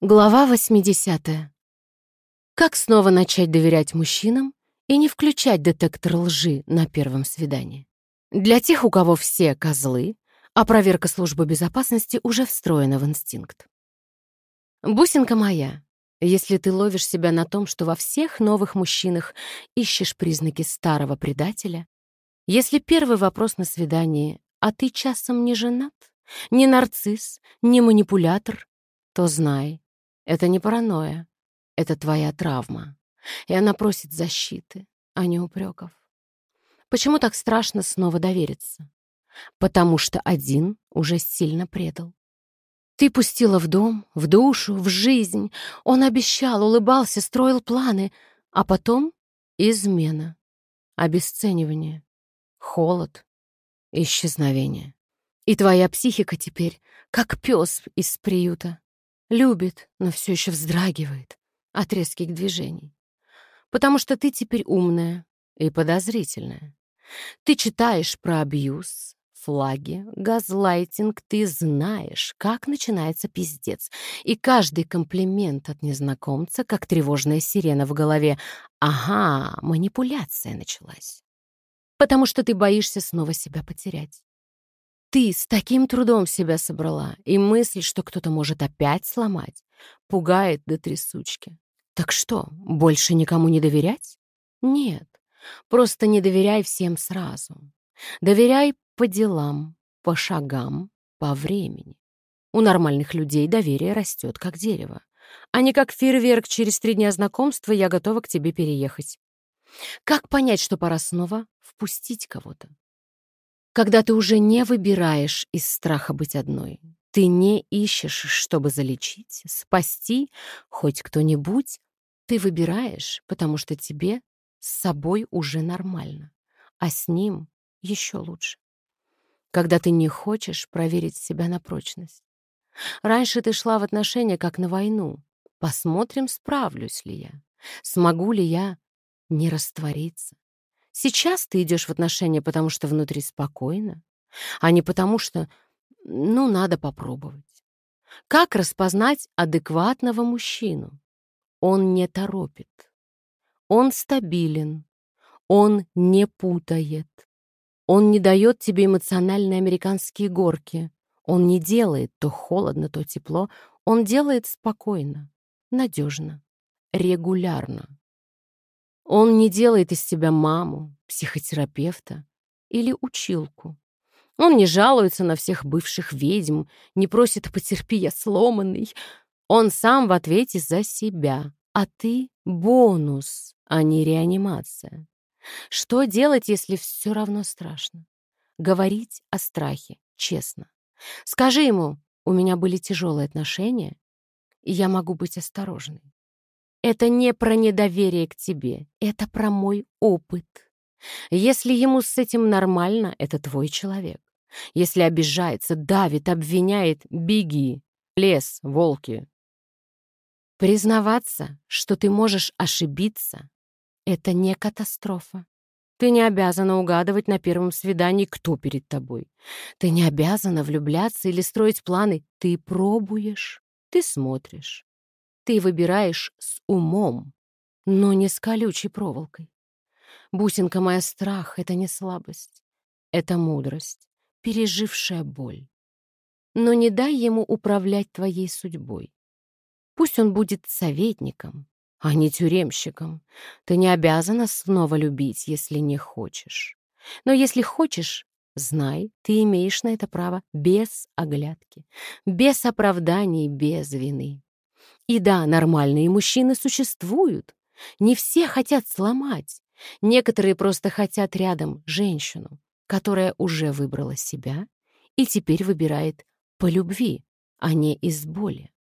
Глава 80. Как снова начать доверять мужчинам и не включать детектор лжи на первом свидании? Для тех, у кого все козлы, а проверка службы безопасности уже встроена в инстинкт. Бусинка моя, если ты ловишь себя на том, что во всех новых мужчинах ищешь признаки старого предателя, если первый вопрос на свидании «А ты часом не женат? Не нарцисс? Не манипулятор?» то знай, это не паранойя, это твоя травма, и она просит защиты, а не упреков. Почему так страшно снова довериться? Потому что один уже сильно предал. Ты пустила в дом, в душу, в жизнь. Он обещал, улыбался, строил планы, а потом измена, обесценивание, холод, исчезновение. И твоя психика теперь как пес из приюта. Любит, но все еще вздрагивает от резких движений. Потому что ты теперь умная и подозрительная. Ты читаешь про абьюз, флаги, газлайтинг, ты знаешь, как начинается пиздец. И каждый комплимент от незнакомца, как тревожная сирена в голове. Ага, манипуляция началась. Потому что ты боишься снова себя потерять. Ты с таким трудом себя собрала, и мысль, что кто-то может опять сломать, пугает до трясучки. Так что, больше никому не доверять? Нет, просто не доверяй всем сразу. Доверяй по делам, по шагам, по времени. У нормальных людей доверие растет, как дерево. А не как фейерверк через 3 дня знакомства «я готова к тебе переехать». Как понять, что пора снова впустить кого-то? Когда ты уже не выбираешь из страха быть одной, ты не ищешь, чтобы залечить, спасти хоть кто-нибудь, ты выбираешь, потому что тебе с собой уже нормально, а с ним еще лучше. Когда ты не хочешь проверить себя на прочность. Раньше ты шла в отношения как на войну. Посмотрим, справлюсь ли я, смогу ли я не раствориться. Сейчас ты идешь в отношения, потому что внутри спокойно, а не потому что, надо попробовать. Как распознать адекватного мужчину? Он не торопит. Он стабилен. Он не путает. Он не дает тебе эмоциональные американские горки. Он не делает то холодно, то тепло. Он делает спокойно, надежно, регулярно. Он не делает из тебя маму, психотерапевта или училку. Он не жалуется на всех бывших ведьм, не просит «потерпи, я сломанный». Он сам в ответе за себя, а ты — бонус, а не реанимация. Что делать, если все равно страшно? Говорить о страхе, честно. Скажи ему, у меня были тяжелые отношения, и я могу быть осторожной. Это не про недоверие к тебе, это про мой опыт. Если ему с этим нормально, это твой человек. Если обижается, давит, обвиняет, беги. Лес, волки. Признаваться, что ты можешь ошибиться, это не катастрофа. Ты не обязана угадывать на первом свидании, кто перед тобой. Ты не обязана влюбляться или строить планы. Ты пробуешь, ты смотришь. Ты выбираешь с умом, но не с колючей проволокой. Бусинка моя, страх — это не слабость. Это мудрость, пережившая боль. Но не дай ему управлять твоей судьбой. Пусть он будет советником, а не тюремщиком. Ты не обязана снова любить, если не хочешь. Но если хочешь, знай, ты имеешь на это право без оглядки, без оправданий, без вины. И да, нормальные мужчины существуют. Не все хотят сломать. Некоторые просто хотят рядом женщину, которая уже выбрала себя и теперь выбирает по любви, а не из боли.